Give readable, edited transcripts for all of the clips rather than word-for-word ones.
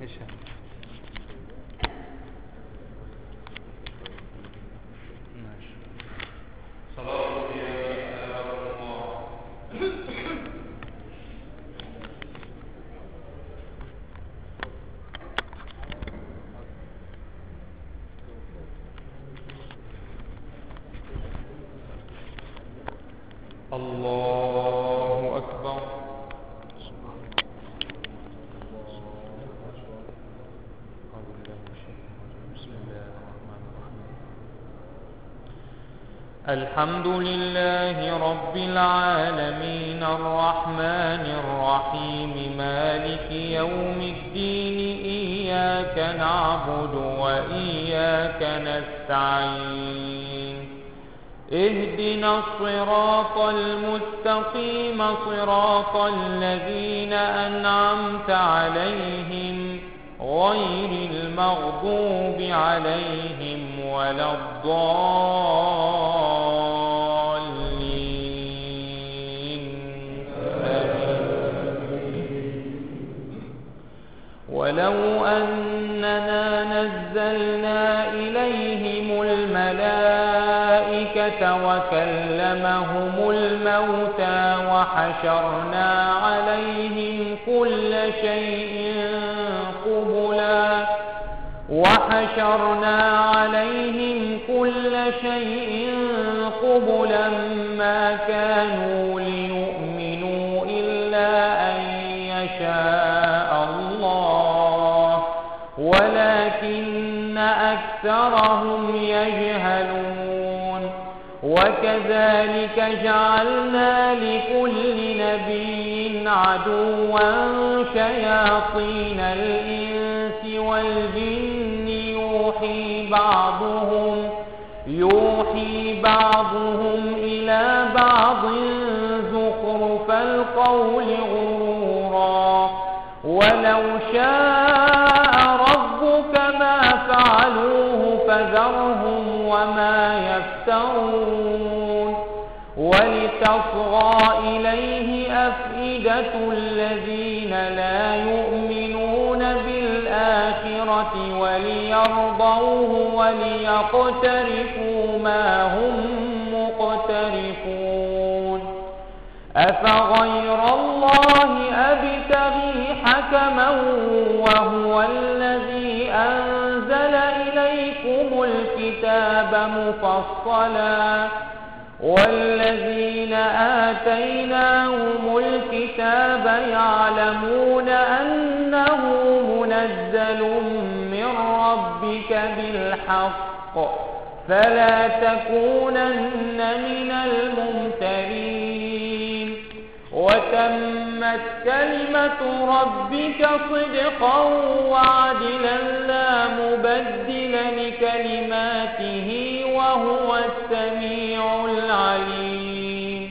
ايش هذا؟ ماشي. صلاة الله أكبر. الحمد لله رب العالمين الرحمن الرحيم مالك يوم الدين إياك نعبد وإياك نستعين اهدنا الصراط المستقيم صراط الذين أنعمت عليهم غير المغضوب عليهم ولا الضالين ولو أننا نزلنا إليهم الملائكة وكلمهم الموتى وحشرنا عليهم كل شيء قبلا ما كانوا ليؤمنوا إلا أن يشاء الله ولكن أكثرهم يجهلون وكذلك جعلنا لكل نبي عدوا شياطين الإنس والجن يوحي بعضهم إلى بعض زخرف القول غرورا ولو شاء ربك ما فعلوه فذرهم وما يفترون ولتصغى إليه أفئدة الذين لا يؤمنون بالآخرة وليرضوه وليقترفوا ما هم مقترفون أفغير الله أبتغي حكما وهو الذي أنزل إليكم الكتاب مفصلا والذين آتيناهم الكتاب يعلمون أنه منزل من ربك بالحق فلا تكونن من الممترين وتمت كلمة ربك صدقا وعدلا لا مبدل لكلماته وهو السميع العليم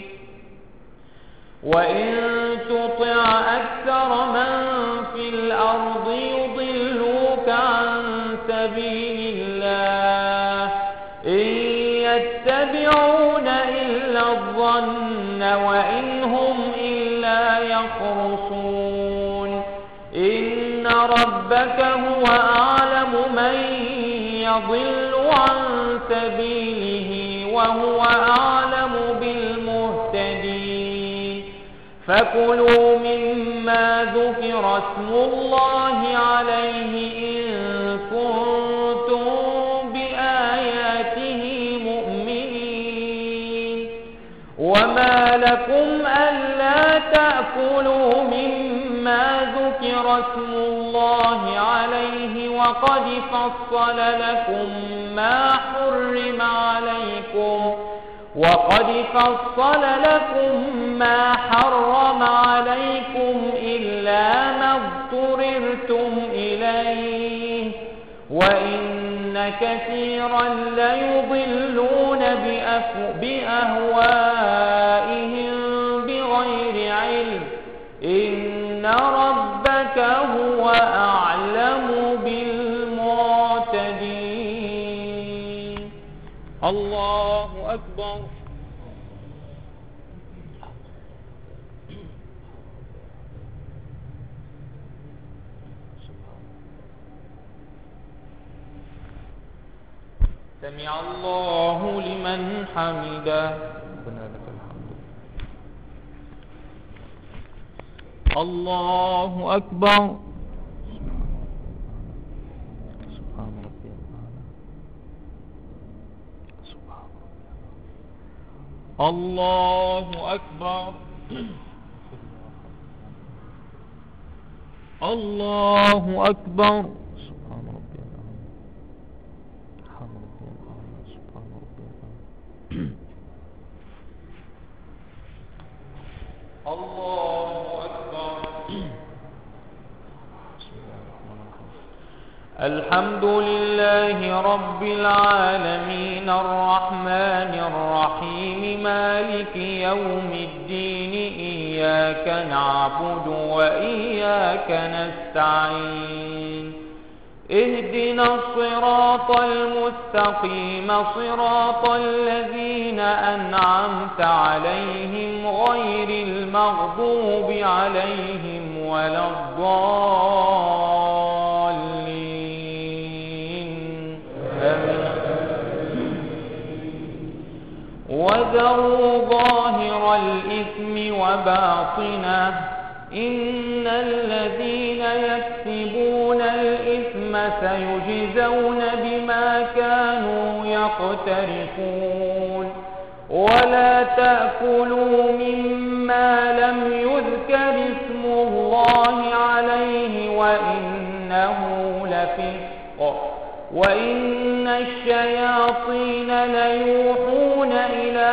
وإن تطع أكثر من في الأرض يضلوك عن سبيل الله إن يتبعون إلا الظن وإن هم إلا يخرصون إن ربك هو أعلم من يضل عن سبيله وهو أعلم بالمهتدين فكلوا مما ذكر اسم الله عليه إن كنتم بآياته مؤمنين وما لكم ألا تأكلوا مما ذكر اسم الله عليه وقد فصل لكم ما حرم عليكم إلا ما اضطررتم إليه وإن كثيرا ليضلون بأهوائهم بغير علم إن ربك هو أعلم بالمعتدين. الله أكبر. سمع الله لمن حمده. ربنا لك الحمد. الله أكبر. سبحان ربي الأعلى. سبحان ربي. الله أكبر. الله أكبر. سبحان ربي الأعلى. سبحان ربي الأعلى. سبحان ربي الأعلى. الله أكبر. بسم الله الرحمن الرحيم. الحمد لله رب العالمين الرحمن الرحيم مالك يوم الدين إياك نعبد وإياك نستعين اهدنا الصراط المستقيم صراط الذين أنعمت عليهم غير المغضوب عليهم ولا الضالين وذروا ظاهر الإثم وباطنه إن الذين يكسبون الإثم سيجزون بما كانوا يقترفون ولا تأكلوا مما لم يذكر اسم الله عليه وإنه لفسق وإن الشياطين ليوحون إلى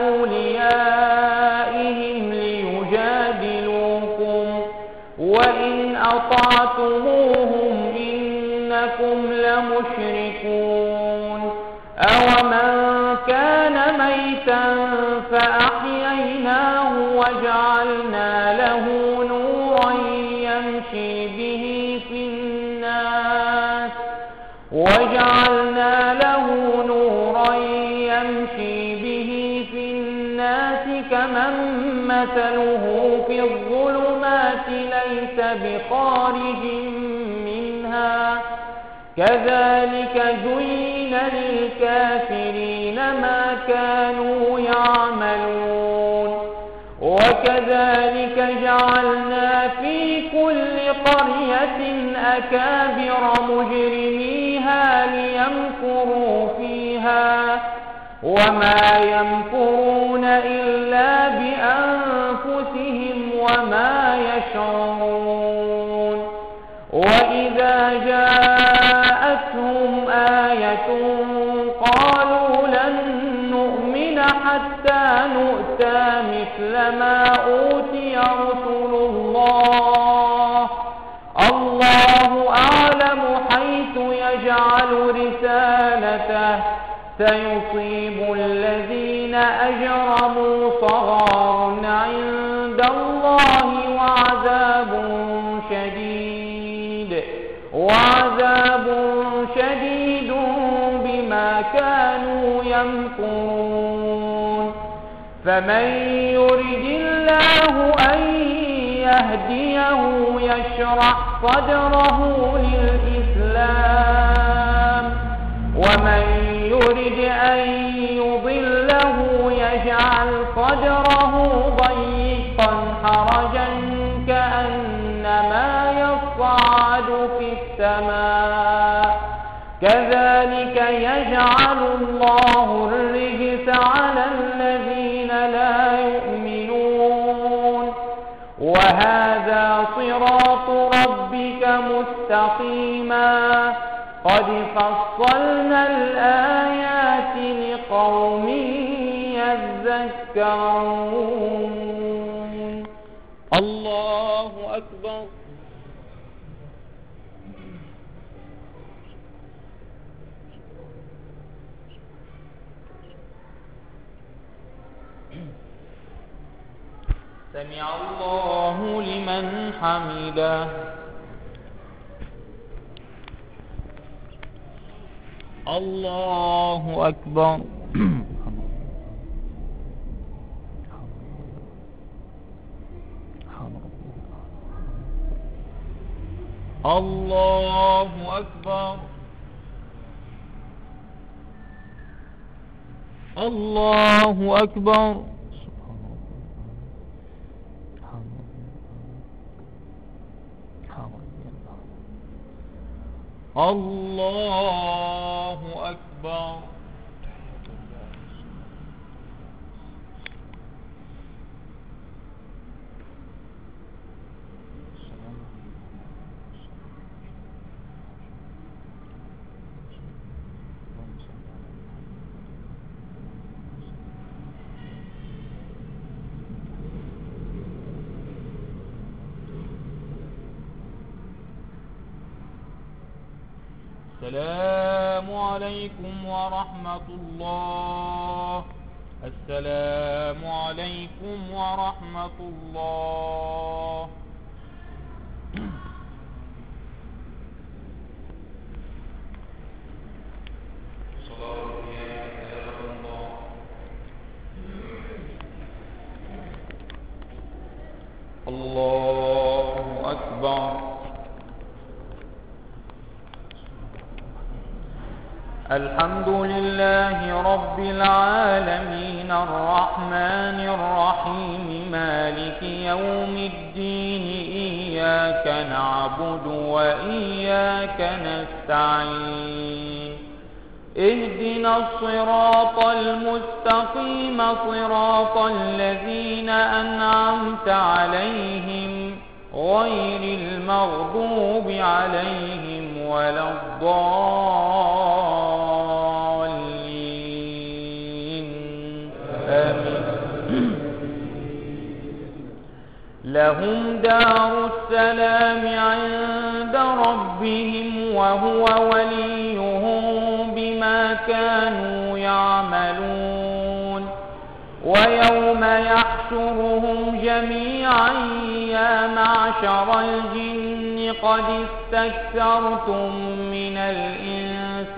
أوليائهم ليجادلوكم وإن أطعتموهم إنكم لمشركون أومن كان ميتا فأحييناه وجعلنا له نورا يمشي به في الناس كمن مثله في الظلمات ليس بخارج منها كذلك زين للكافرين ما كانوا يعملون وكذلك جعلنا في كل قرية أكابر مجرميها ليمكروا فيها وما يمكرون إلا بأنفسهم وما يشعرون وإذا جاءتهم آية قالوا لن نؤمن حتى نؤتى مثل ما أوتي رسل الله الله أعلم حيث يجعل رسالته سيصيب الذين أجرموا صغار عند الله وعذاب شديد بما كانوا يمكرون فمن يرد الله أن يهديه يشرح صدره للإسلام ومن يرد أن يضله يجعل صدره ضيقا حرجا كأنما يصعد في السماء كذلك يجعل الله الرجس على الذين لا يؤمنون وهذا صراط ربك مستقيما قد فصلنا الآيات لقوم يذكرون الله أكبر سمع الله لمن حمده الله أكبر الله أكبر الله أكبر. سبحان ربي العظيم. الله أكبر. السلام عليكم ورحمة الله. السلام عليكم ورحمة الله. الله أكبر. الحمد لله رب العالمين الرحمن الرحيم مالك يوم الدين إياك نعبد وإياك نستعين اهدنا الصراط المستقيم صراط الذين أنعمت عليهم غير المغضوب عليهم ولا الضالين آمين. لهم دار السلام عند ربهم وهو وليهم بما كانوا يعملون ويوم يحشرهم جميعا يا معشر الجن قد استكثرتم من الإنس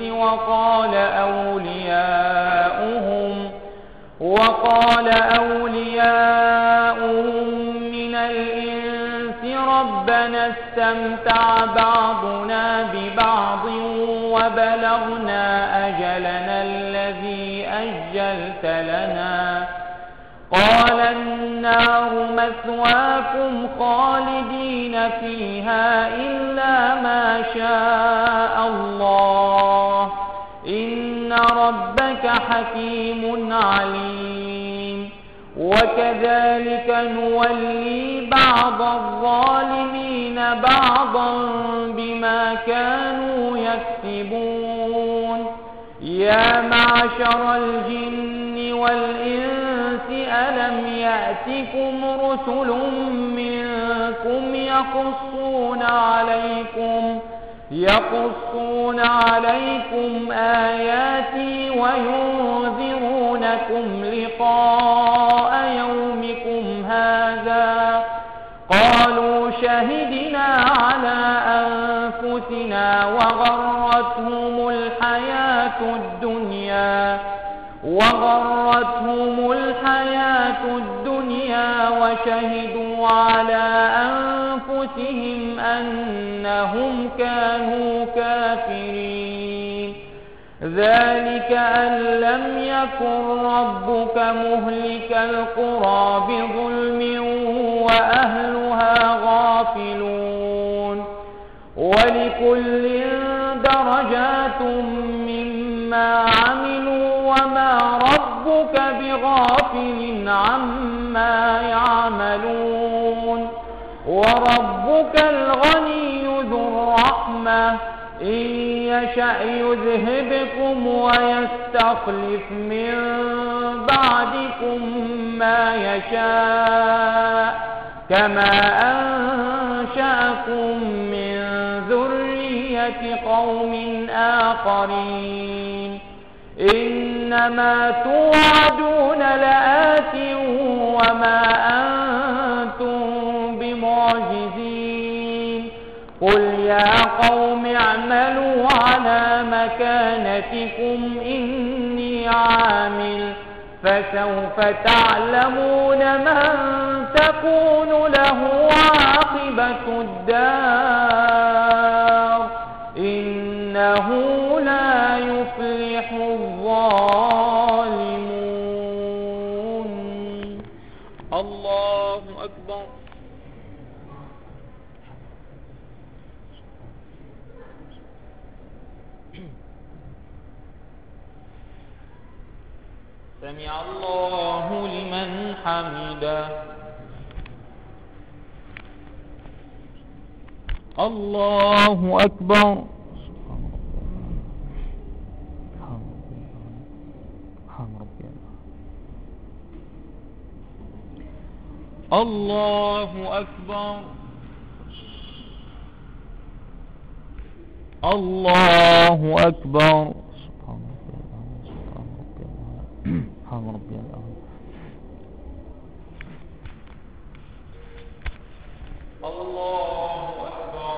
وقال أولياؤهم من الإنس ربنا استمتع بعضنا ببعض وبلغنا أجلنا الذي أجلت لنا قال النار مثواكم خالدين فيها إلا ما شاء الله إن ربك حكيم عليم وكذلك نولي بعض الظالمين بعضا بما كانوا يكسبون يا معشر الجن والإنس ألم يأتكم رسل منكم يقصون عليكم آياتي وينذرونكم لقاء يومكم هذا قالوا شهدنا على أنفسنا وغرتهم الحياة الدنيا وشهدوا على أنفسهم أنهم كانوا كافرين ذلك أن لم يكن ربك مهلك القرى بظلم وأهلها غافلون ولكل درجات مما عملوا وما ربك بغافل عما يعملون وربك الغني ذو الرحمة إن يشأ يذهبكم ويستخلف من بعدكم ما يشاء كما أنشأكم من ذرية قوم آخرين إنما توعدون لآت وما أنتم بمعجزين قل يا قوم اعملوا على مكانتكم إني عامل فسوف تعلمون من تكون له عاقبة الدار إنه لا يفلح الظالمون. سمع الله لمن حمده. الله أكبر. الله أكبر. الله أكبر. سبحان ربي الأعلى. الله أكبر.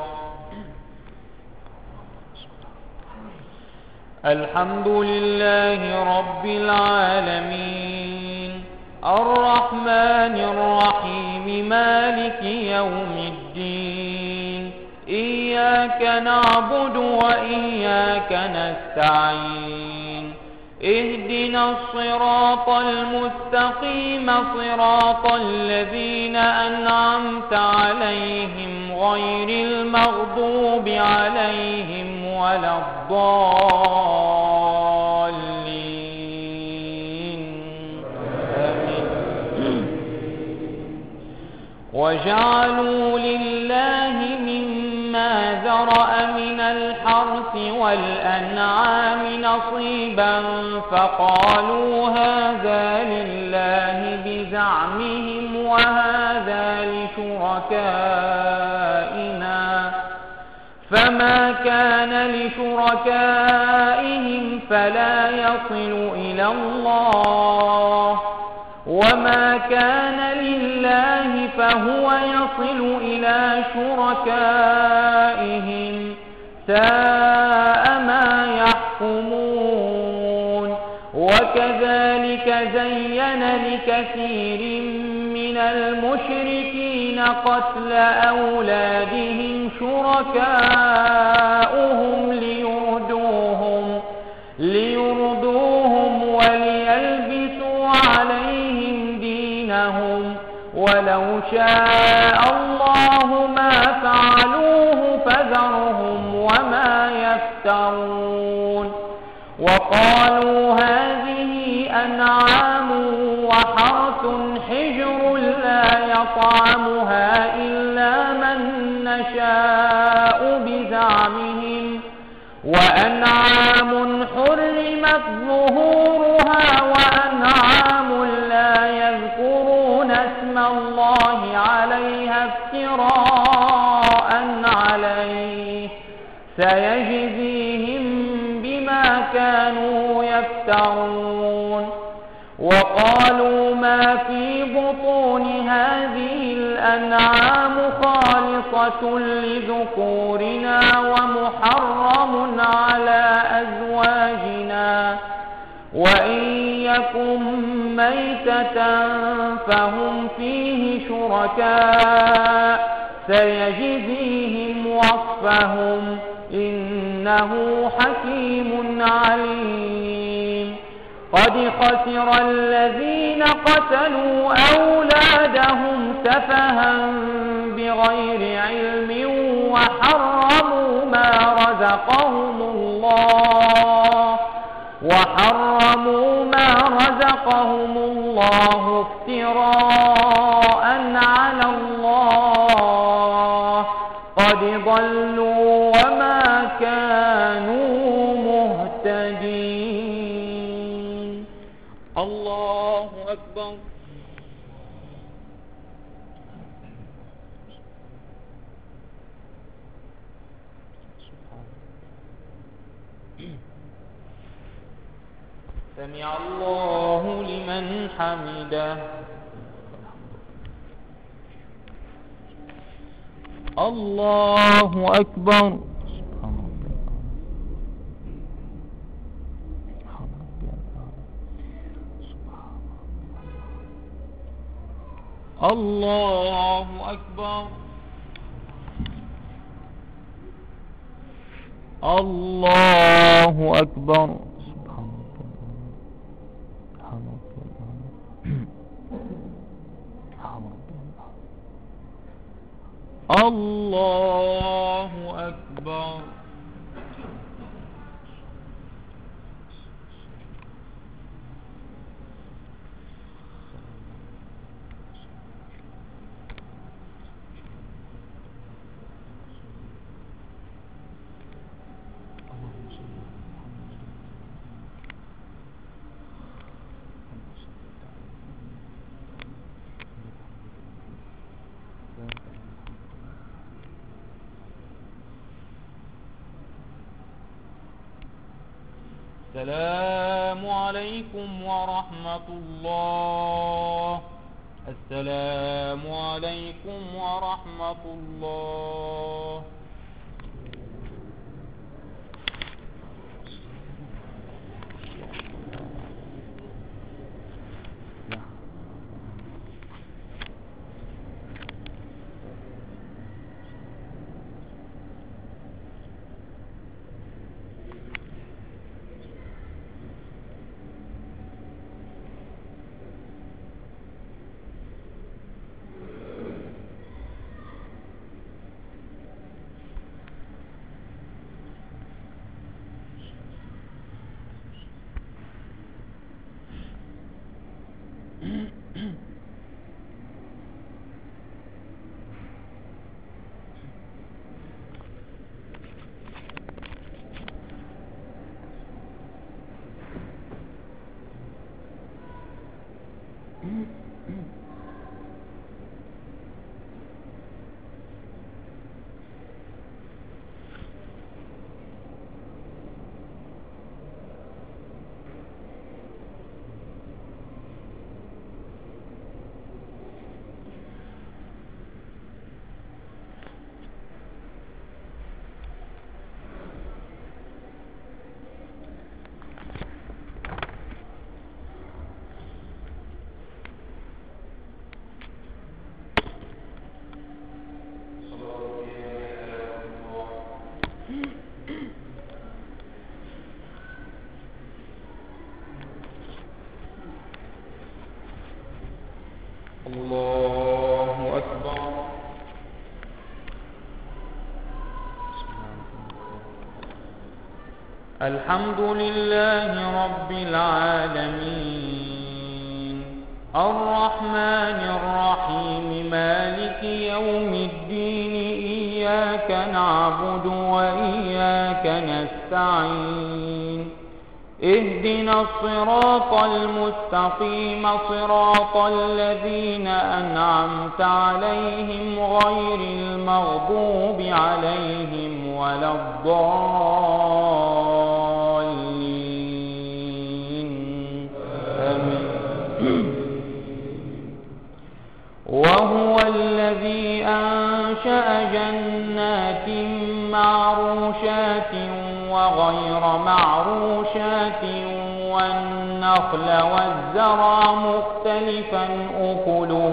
الحمد لله رب العالمين الرحمن الرحيم مالك يوم الدين إياك نعبد وإياك نستعين اهدنا الصراط المستقيم صراط الذين أنعمت عليهم غير المغضوب عليهم ولا الضالين آمين. وجعلوا لله مما ذرأ من الحرث والأنعام نصيبا فقالوا هذا لله بزعمهم وهذا لشركائنا فما كان لشركائهم فلا يصل إلى الله وما كان لله فهو يصل إلى شركائهم ساء ما يحكمون. وكذلك زين لكثير من المشركين قتل أولادهم شركاؤهم ليردوهم وليلبسوا عليهم دينهم ولو شاء الله ما فعلوه فذرهم وما يفترون. وقالوا هذه أنعام وحرث حجر لا يطعمها إلا من نشاء بزعمهم وأنعام حرمت ظهورها وأنعام لا يذكرون اسم الله عليها افتراء عليه سيجزيهم بما كانوا يفترون. وقالوا ما في بطون هذه الأنعام خالصة لذكورنا ومحرم على أزواجنا وإن يكن ميتة فهم فيه شركاء سيجزيهم وصفهم إنه حكيم عليم. قد خسر الذين قتلوا أولادهم سفها بغير علم وحرموا ما رزقهم الله افتراء على الله قد ضلوا وما كانوا مهتدين. الله أكبر. سمع الله لمن حمده. الله أكبر. الله أكبر. الله أكبر. الله أكبر. السلام عليكم ورحمة الله. السلام عليكم ورحمة الله. الله أكبر. الحمد لله رب العالمين الرحمن الرحيم مالك يوم الدين إياك نعبد وإياك نستعين اهدنا الصراط المستقيم صراط الذين أنعمت عليهم غير المغضوب عليهم ولا الضالين آمين. وهو الذي أنشأ جنات معروشات وغير معروشات والنخل والزرع مختلفا أكله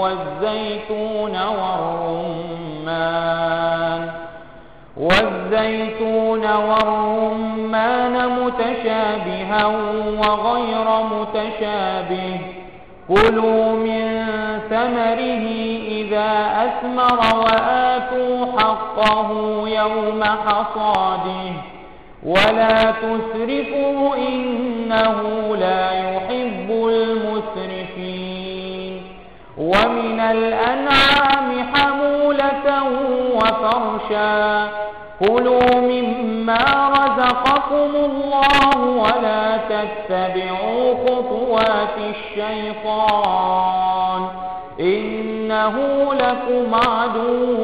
والزيتون والرمان متشابها وغير متشابه كلوا من ثمره إذا أثمر وآتوا حقه يوم حصاده ولا تسرفوا إنه لا يحب المسرفين. ومن الأنعام حمولة وفرشا كلوا مما رزقكم الله ولا تتبعوا خطوات الشيطان إنه لكم عدو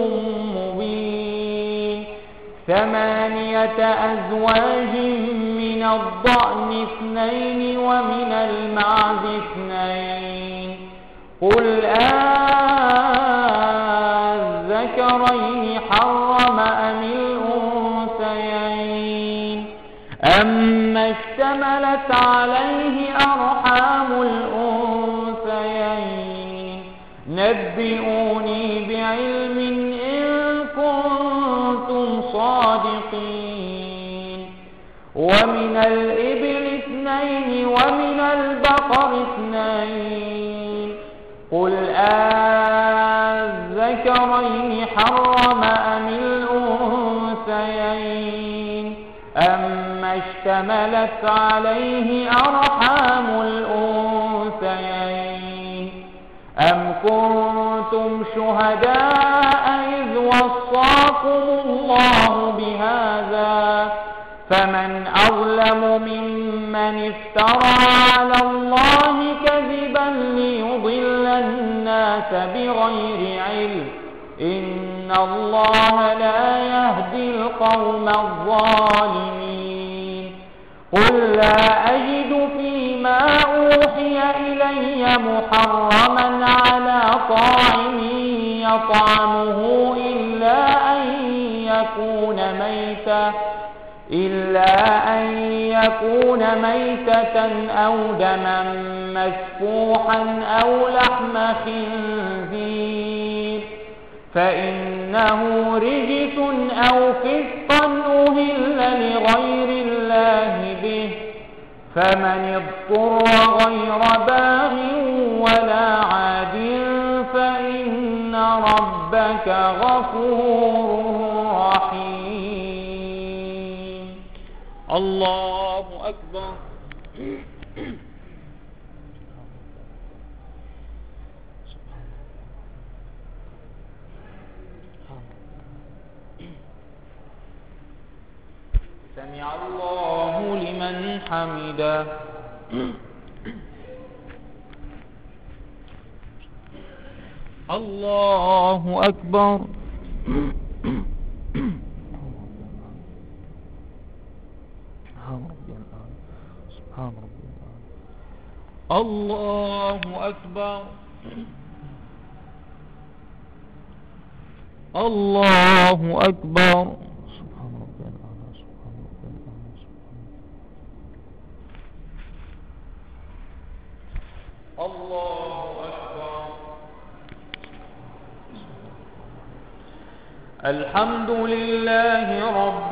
مبين. 8 أزواج من الضأن 2 ومن المعز 2 قل الذكرين حرم أم الأنثيين أما اشتملت عليه أرحام الأنثيين نبئوني بعلم إن كنتم صادقين. ومن الإبل 2 ومن البقر 2 قل الذكرين حرم أم الأنثيين أما اشتملت عليه أرحام الأنثيين أم كنتم شهداء إذ وصاكم الله بهذا فمن أظلم ممن افترى على الله كذبا ليضل الناس بغير علم إن الله لا يهدي القوم الظالمين. قل لا أجد فيما أوحي إلي محرما على طاعم يطعمه إلا أن يكون ميتة أو دما مسفوحا أو لحم خنزير فإنه رجس أو فسقا أهل لغير الله به فمن اضطر غير باغ ولا عاد فإن ربك غفور رحيم. الله أكبر. سمع الله لمن حمده. الله أكبر. الله أكبر. الله أكبر. الله أكبر. الحمد لله رب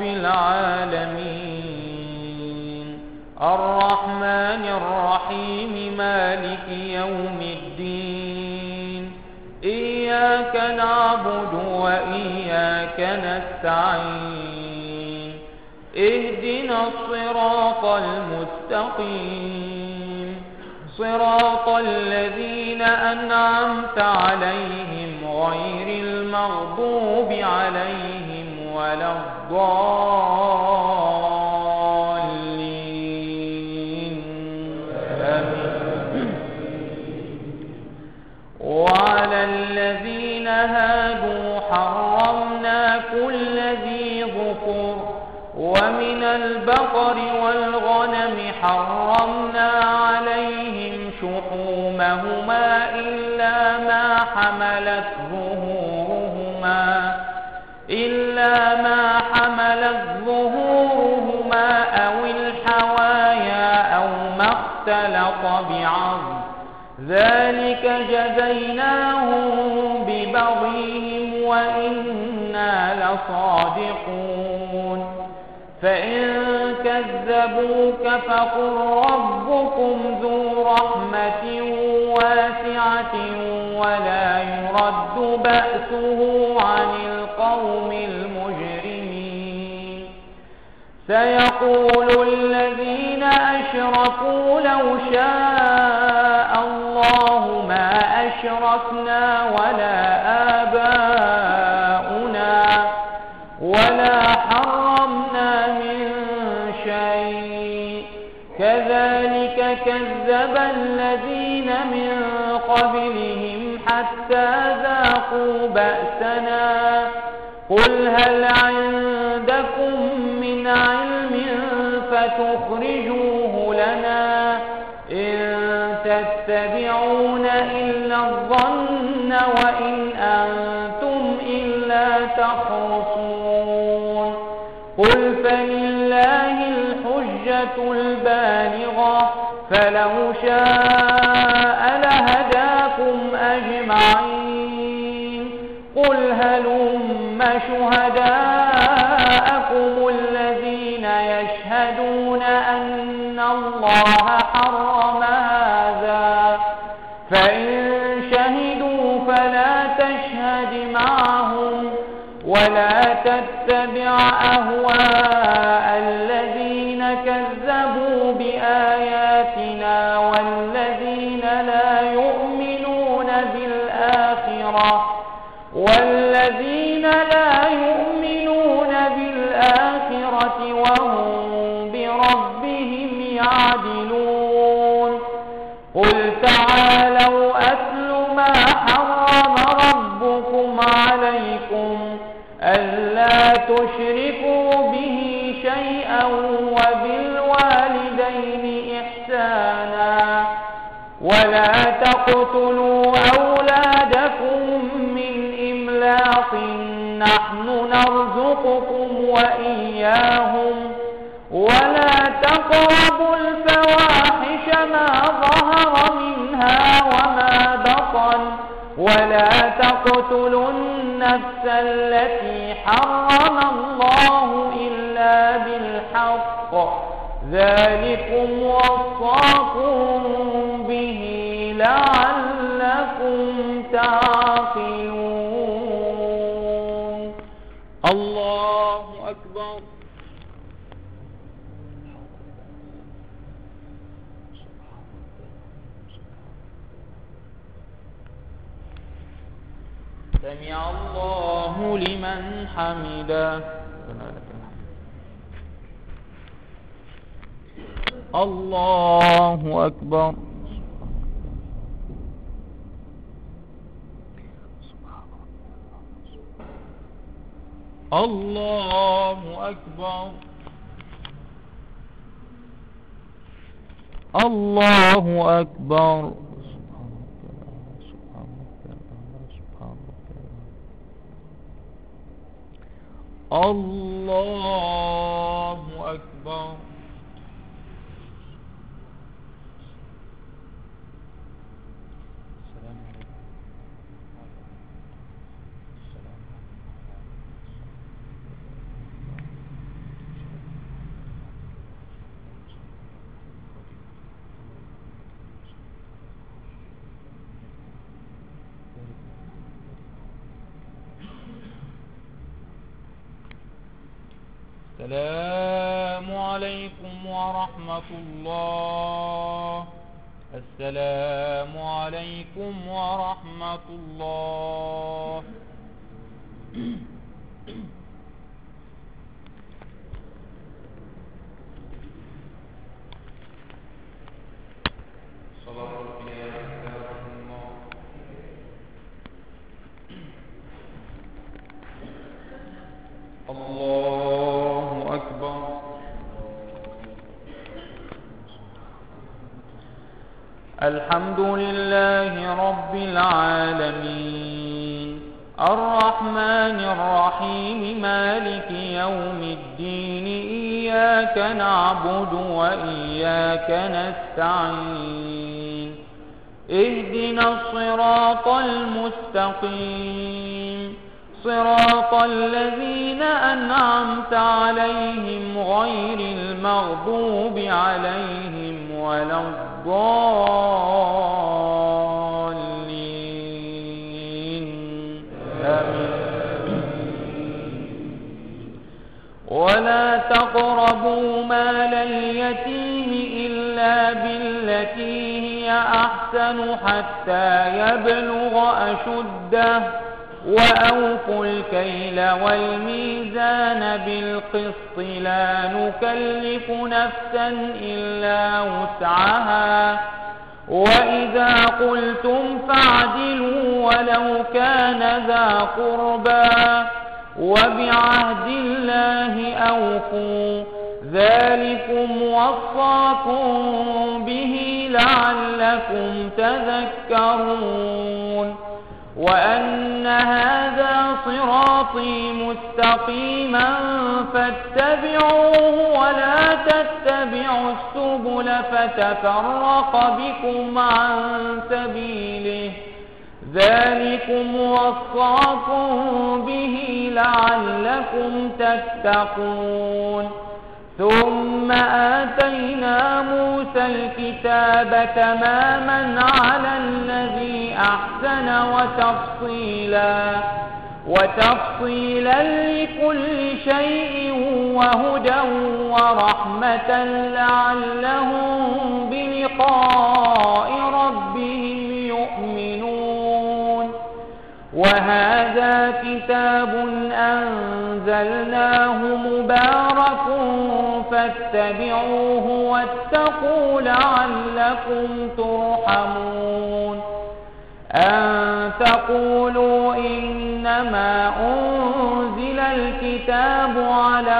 العالمين الرحمن الرحيم مالك يوم الدين إياك نعبد وإياك نستعين اهدنا الصراط المستقيم صراط الذين أنعمت عليهم غير المغضوب عليهم ولا الضالين آمين. وعلى الذين هادوا حرمنا كل ذي ظفر ومن البقر والغنم حرمنا عليهم شحومهما إلا ما حملت ظهورهما أو الحوايا أو ما اختلط بعظم ذلك جزيناهم ببغيهم وإنا لصادقون فإن كذبوك فقل ربكم ذو رحمة واسعة ولا يرد بأسه عن القوم المجرمين سيقول الذين أشركوا لو شاء الله ما أشركنا ولا آباؤنا ولا حرمنا من شيء كذلك كذب الذين من قبلهم حتى ذاقوا بأسنا قل هل عندكم من علم فتخرجوه لنا إن تتبعون إلا الظن وإن أنتم إلا تخرصون قل فلله الحجة البالغة فلو شاء لهداكم أجمعين قل هلم شهداءكم الذين يشهدون أن الله حرم هذا فإن شهدوا فلا تشهد معهم ولا تتبع أهواء الذين كذبوا بآياتنا والذين لا يؤمنون بالآخرة وهم بربهم يعدلون قل تعالوا أتل ما حرم ربكم عليكم ألا تشركوا به شيئا وبالوالدين ولا تقتلوا أولادكم من إملاق نحن نرزقكم وإياهم ولا تقربوا الفواحش ما ظهر منها وما بطن ولا تقتلوا النفس التي حرم الله إلا بالحق ذلكم وصاكم به لعلكم تعقلون. الله أكبر. سمع الله لمن حمده. الله أكبر. الله أكبر. الله أكبر. الله أكبر. السلام عليكم ورحمة الله. السلام عليكم ورحمة الله. الله أكبر. الحمد لله رب العالمين الرحمن الرحيم مالك يوم الدين إياك نعبد وإياك نستعين اهدنا الصراط المستقيم صراط الذين أنعمت عليهم غير المغضوب عليهم ولا الضالين آمين. ولا تقربوا مال اليتيم إلا بالتي هي أحسن حتى يبلغ أشده وأوفوا الكيل والميزان بالقسط لا نكلف نفسا إلا وسعها وإذا قلتم فاعدلوا ولو كان ذا قربى وبعهد الله أوفوا ذلكم وصاكم به لعلكم تذكرون. وأن هذا صراطي مستقيما فاتبعوه ولا تتبعوا السبل فتفرق بكم عن سبيله ذلكم وصاكم به لعلكم تتقون. ثم آتينا موسى الكتاب تماما على الذي أحسن وتفصيلا لكل شيء وهدى ورحمة لعلهم بلقاء ربهم يؤمنون. وهذا كتاب أنزلناه مبارك فاتبعوه واتقوا لعلكم ترحمون. أن تقولوا إنما أنزل الكتاب على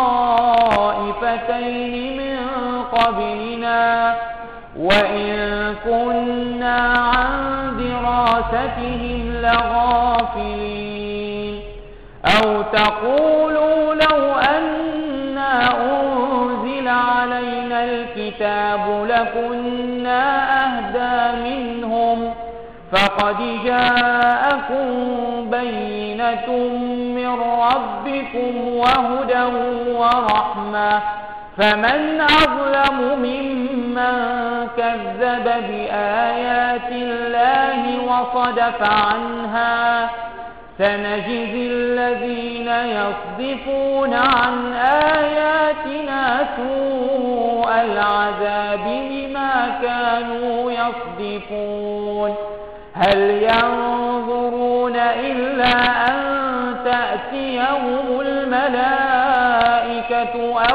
طائفتين من قبلنا وإن كنا عن دراستهم لغافلين أو تقولوا لو أنا أنزل علينا الكتاب لكنا أهدى منهم فقد جاءكم بينة من ربكم وهدى ورحمة فمن أظلم ممن كذب بآيات الله وصدف عنها سنجزي الذين يصدفون عن آياتنا سوء العذاب بما كانوا يصدفون هل ينظرون إلا أن تأتيهم الملائكة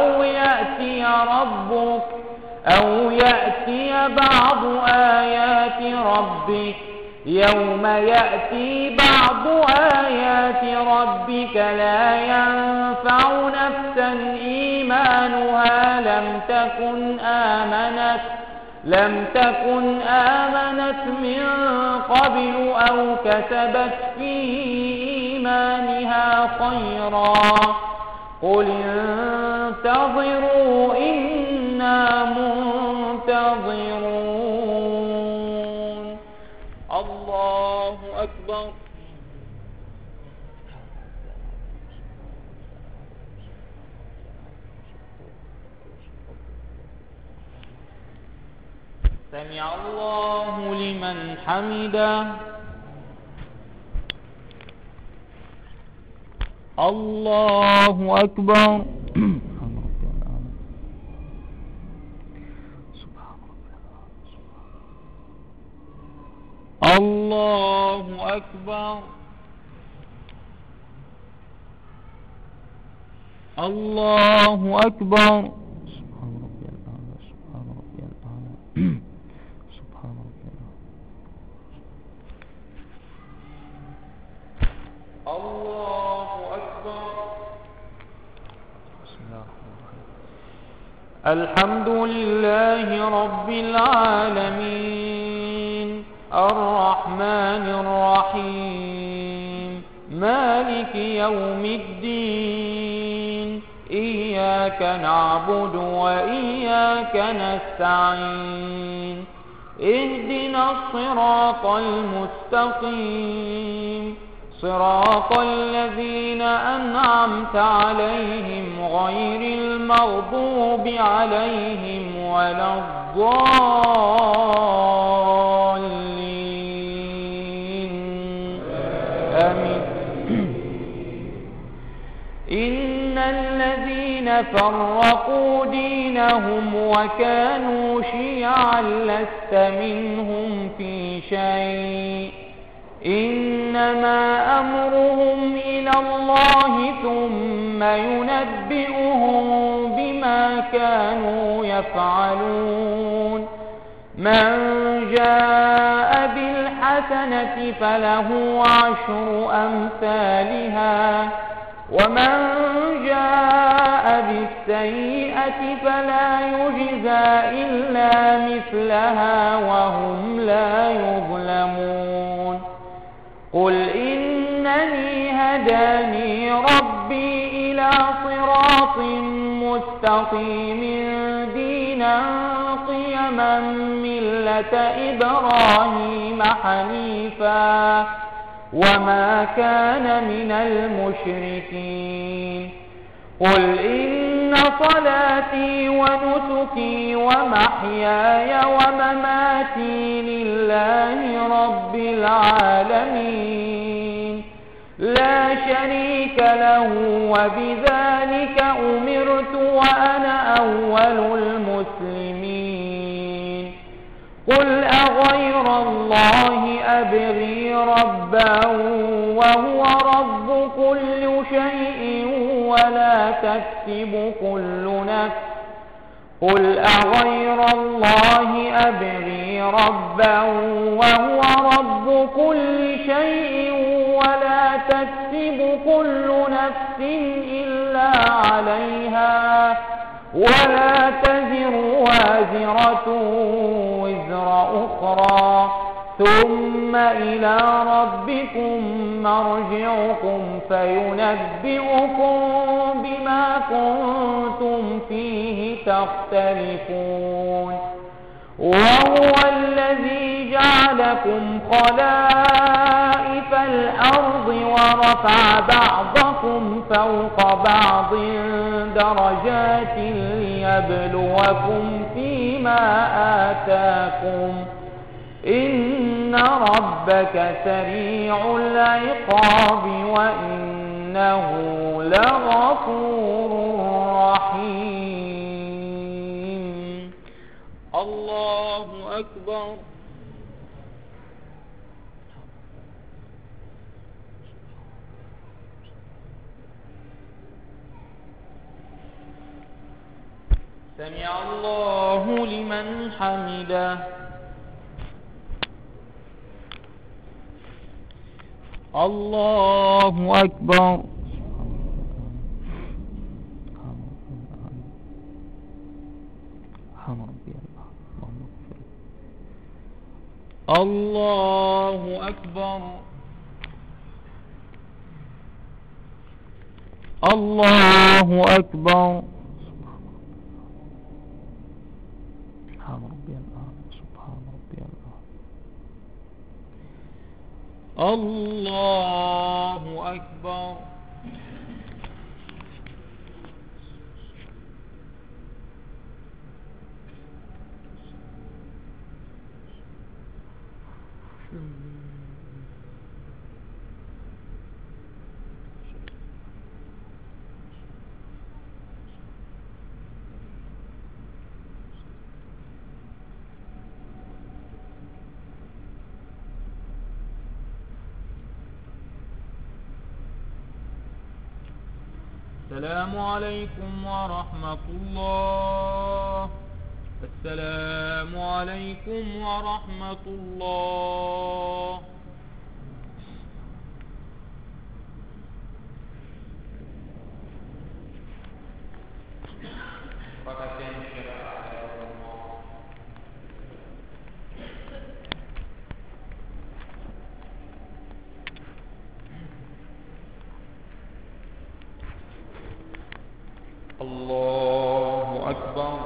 أو يأتي بعض آيات ربك يوم يأتي بعض آيات ربك لا ينفع نفسا إيمانها لم تكن آمنت من قبل أو كسبت في إيمانها خيرا قل انتظروا إنا منتظرون الله أكبر سمع الله لمن حمده الله أكبر الله أكبر الله أكبر سبحان ربي الأعلى سبحان ربي الأعلى سبحان ربي الأعلى الله أكبر بسم الله الحمد لله رب العالمين الرحمن الرحيم مالك يوم الدين إياك نعبد وإياك نستعين اهدنا الصراط المستقيم صراط الذين أنعمت عليهم غير المغضوب عليهم ولا الضالين آمين إن الذين فرقوا دينهم وكانوا شيعا لست منهم في شيء إنما أمرهم إلى الله ثم ينبئهم بما كانوا يفعلون من جاء بالحسنة فله 10 أمثالها ومن جاء بالسيئة فلا يجزى إلا مثلها وهم لا يظلمون قل إنني هداني ربي إلى صراط مستقيم دينا قيما ملة إبراهيم حنيفا وما كان من المشركين قل إن صلاتي ونسكي ومحياي ومماتي لله رب العالمين لا شريك له وبذلك أمرت وأنا أول المسلمين قل أغير الله أبغي ربا وهو رب كل شيء ولا تكسب كل نفس قل أغير الله أبغي ربا وهو رب كل شيء ولا تكسب كل نفس إلا عليها ولا تزر وازرة وزر أخرى ثم إلى ربكم مرجعكم فينبئكم بما كنتم فيه تختلفون وهو الذي جعلكم خلائف الأرض ورفع بعضكم فوق بعض درجات ليبلوكم فيما آتاكم إن ربك سريع العقاب وإنه لغفور رحيم. الله أكبر. سمع الله لمن حمده. الله أكبر. الله أكبر. الله أكبر. الله أكبر. السلام عليكم ورحمة الله. السلام عليكم ورحمة الله. الله أكبر.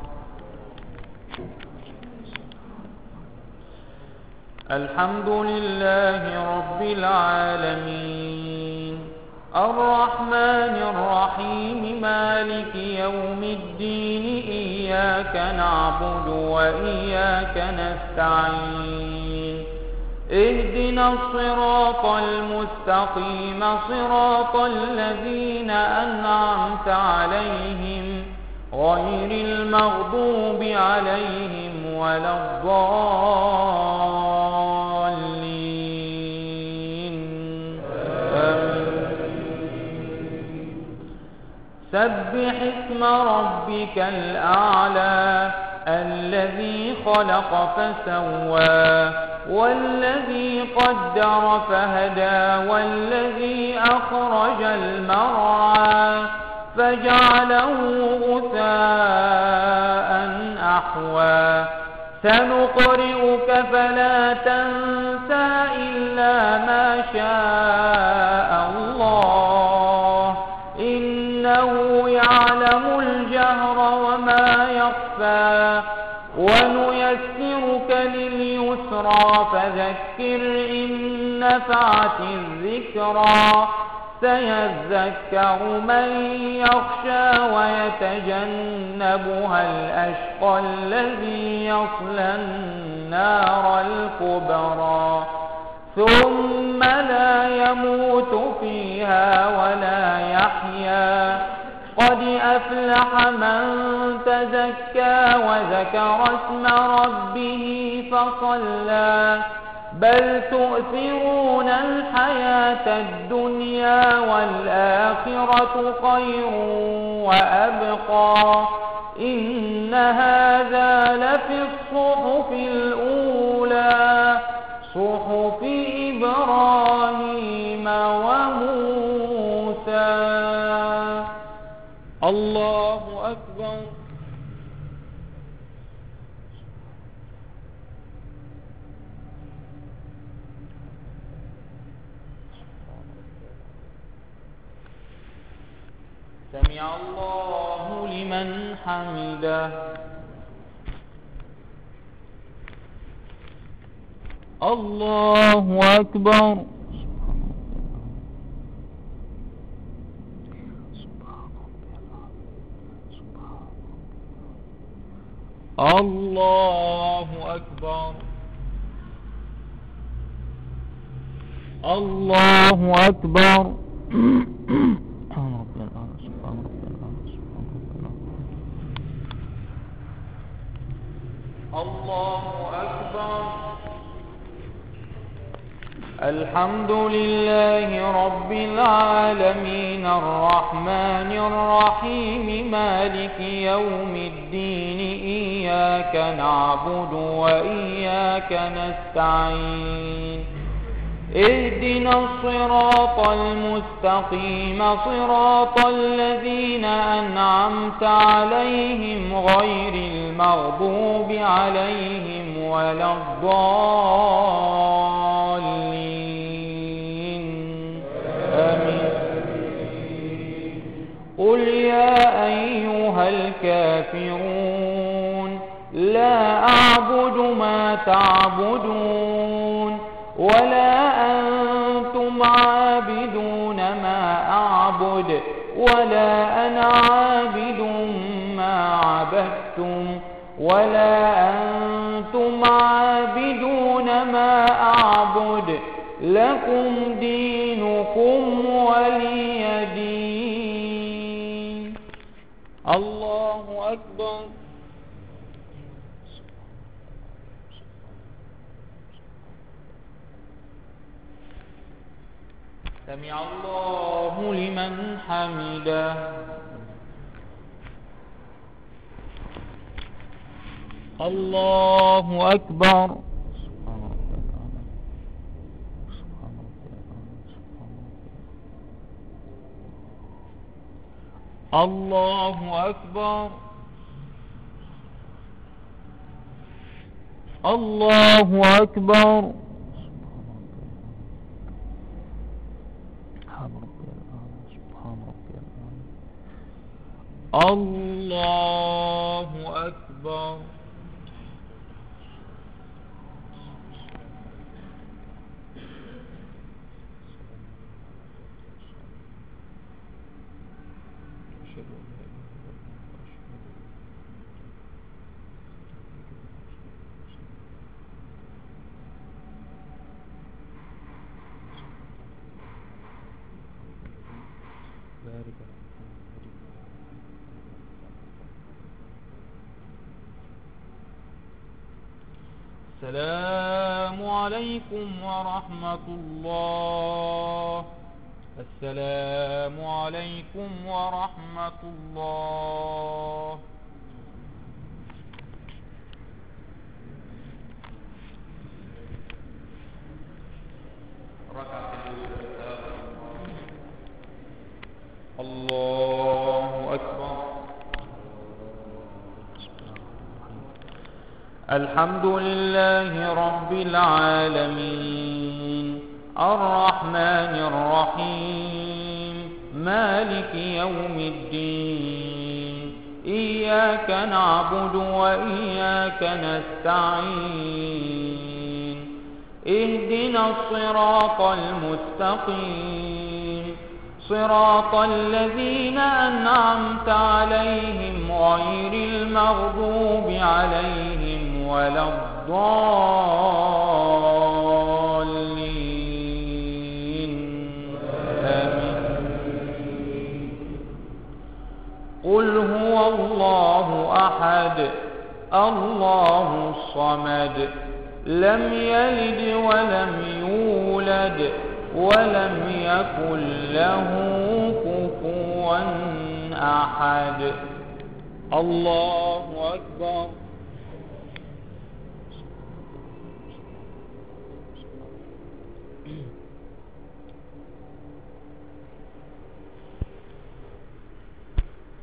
الحمد لله رب العالمين الرحمن الرحيم مالك يوم الدين إياك نعبد وإياك نستعين اهدنا الصراط المستقيم صراط الذين أنعمت عليهم غير المغضوب عليهم ولا الضالين سبح اسم ربك الأعلى الذي خلق فسوى والذي قدر فهدى والذي أخرج المرعى فجعله غثاء أحوى سنقرئك فلا تنسى إلا ما شاء الله إنه يعلم الجهر وما يخفى ونيسرك لليسرى فذكر إن نفعت الذكرى سيذكر من يخشى ويتجنبها الأشقى الذي يصلى النار الكبرى ثم لا يموت فيها ولا يحيا قد أفلح من تزكى وذكر اسم ربه فصلى بل تؤثرون الحياة الدنيا والآخرة خير وأبقى إن هذا لفي الصحف الأولى صحف إبراهيم وموسى. الله أكبر. سمع الله لمن حمده. الله أكبر. الله أكبر. الله أكبر. الله أكبر. الحمد لله رب العالمين الرحمن الرحيم مالك يوم الدين إياك نعبد وإياك نستعين اهدنا الصراط المستقيم صراط الذين أنعمت عليهم غير المغضوب عليهم ولا الضالين آمين. قل يا أيها الكافرون لا أعبد ما تعبدون ولا أنتم عابدون ما أعبد ولا أنا عابد ما عبدتم ولا أنتم عابدون ما أعبد لكم دينكم ولي دين. الله أكبر. سمع الله لمن حمده. الله أكبر. الله أكبر. الله أكبر. الله أكبر. السلام عليكم ورحمة الله. السلام عليكم ورحمة الله. الله أكبر. الحمد لله رب العالمين الرحمن الرحيم مالك يوم الدين إياك نعبد وإياك نستعين اهدنا الصراط المستقيم صراط الذين أنعمت عليهم غير المغضوب عليهم ولا الضالين آمين. قل هو الله أحد الله الصمد لم يلد ولم يولد ولم يكن له كفوا أحد. الله أكبر.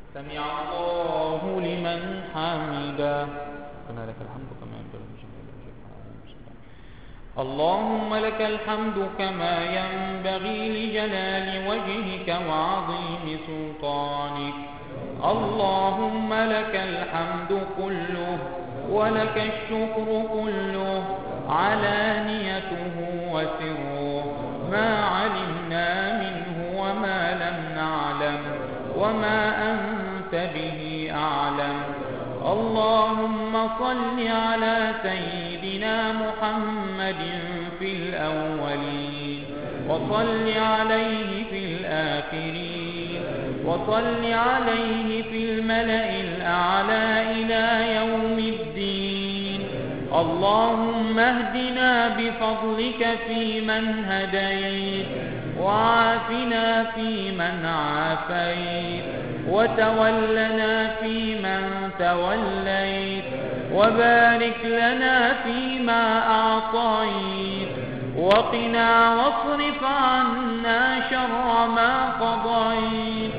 سمع الله لمن حمده. ربنا لك الحمد كما ينبغي لجلال وجهك. اللهم لك الحمد كما ينبغي لجلال وجهك وعظيم سلطانك. اللهم لك الحمد كله ولك الشكر كله، علانيته وسره، ما علمنا منه وما لم نعلم، وما أنت به أعلم. اللهم صل على سيدنا محمد في الأولين، وصل عليه في الآخرين، وصل عليه في الملأ الأعلى إلى يوم الدين. اللهم اهدنا بفضلك فيمن هديت، وعافنا فيمن عافيت، وتولنا فيمن توليت، وبارك لنا فيما أعطيت، وقنا واصرف عنا شر ما قضيت.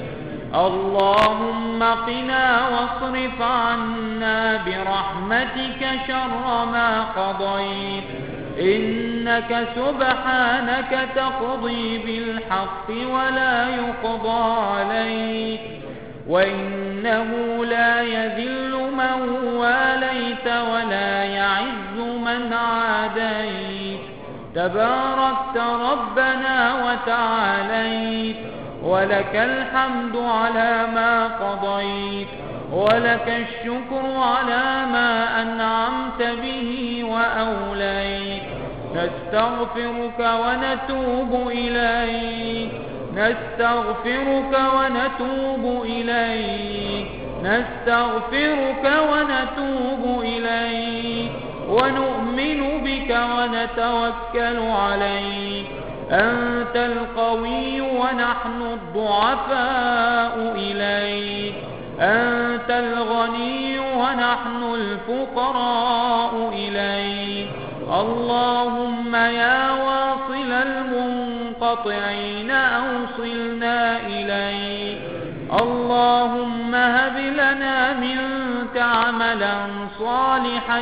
اللهم قنا واصرف عنا برحمتك شر ما قضيت. إنك سبحانك تقضي بالحق ولا يقضى عليك، وإنه لا يذل من واليت ولا يعز من عاديت. تباركت ربنا وتعاليت، ولك الحمد على ما قضيت، ولك الشكر على ما أنعمت به وأوليت. نستغفرك ونتوب إليك، نستغفرك ونتوب إليك، نستغفرك ونتوب إليك، ونؤمن بك ونتوكل عليك. أنت القوي ونحن الضعفاء إليك، أنت الغني ونحن الفقراء إليك. اللهم يا واصل المنقطعين أوصلنا إليك. اللهم هب لنا منك عملا صالحا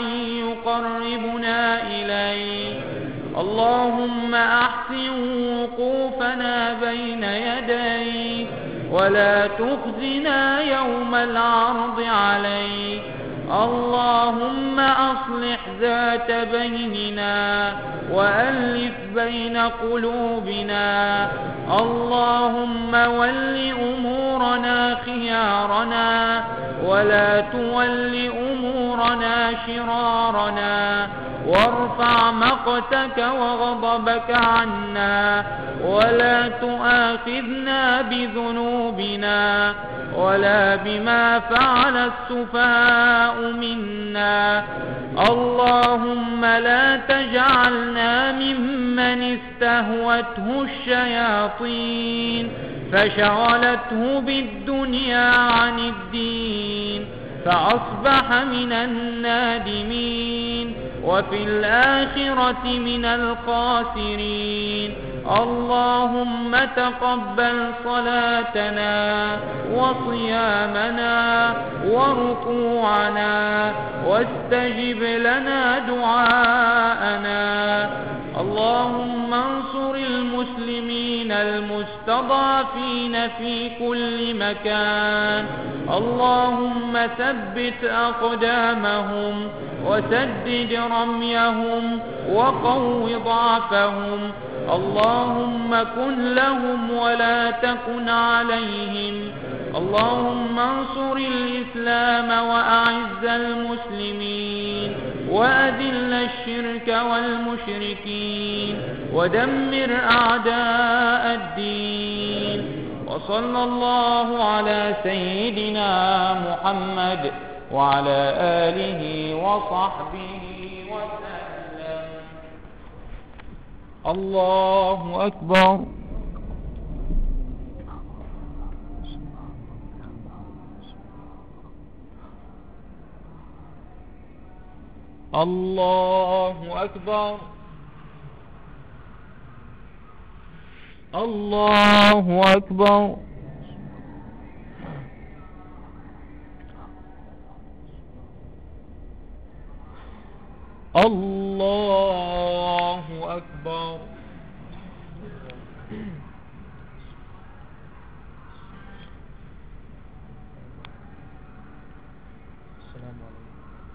يقربنا إليك. اللهم أحسن وقوفنا بين يديك، ولا تخزنا يوم العرض عليك. اللهم أصلح ذات بيننا وألف بين قلوبنا. اللهم ول أمورنا خيارنا، ولا تول أمورنا شرارنا، وارفع مقتك وغضبك عنا، ولا تؤاخذنا بذنوبنا ولا بما فعل السفهاء منا. اللهم لا تجعلنا ممن استهوته الشياطين فشغلته بالدنيا عن الدين فأصبح من النادمين، وفي الآخرة من الخاسرين. اللهم تقبل صلاتنا وصيامنا وركوعنا، واستجب لنا دعاءنا. اللهم انصر المسلمين المستضعفين في كل مكان. اللهم ثبت أقدامهم وسدد رميهم وقو ضعفهم. اللهم كن لهم ولا تكن عليهم. اللهم انصر الإسلام وأعز المسلمين، وأذل الشرك والمشركين، ودمر أعداء الدين. وصلى الله على سيدنا محمد وعلى آله وصحبه وسلم. الله أكبر. الله أكبر. الله أكبر. الله أكبر. السلام عليكم.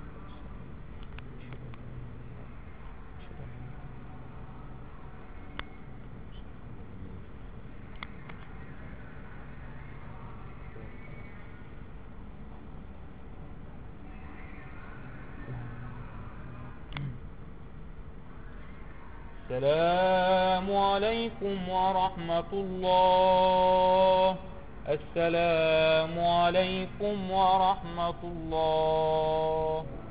السلام عليكم ورحمة الله. السلام عليكم ورحمة الله.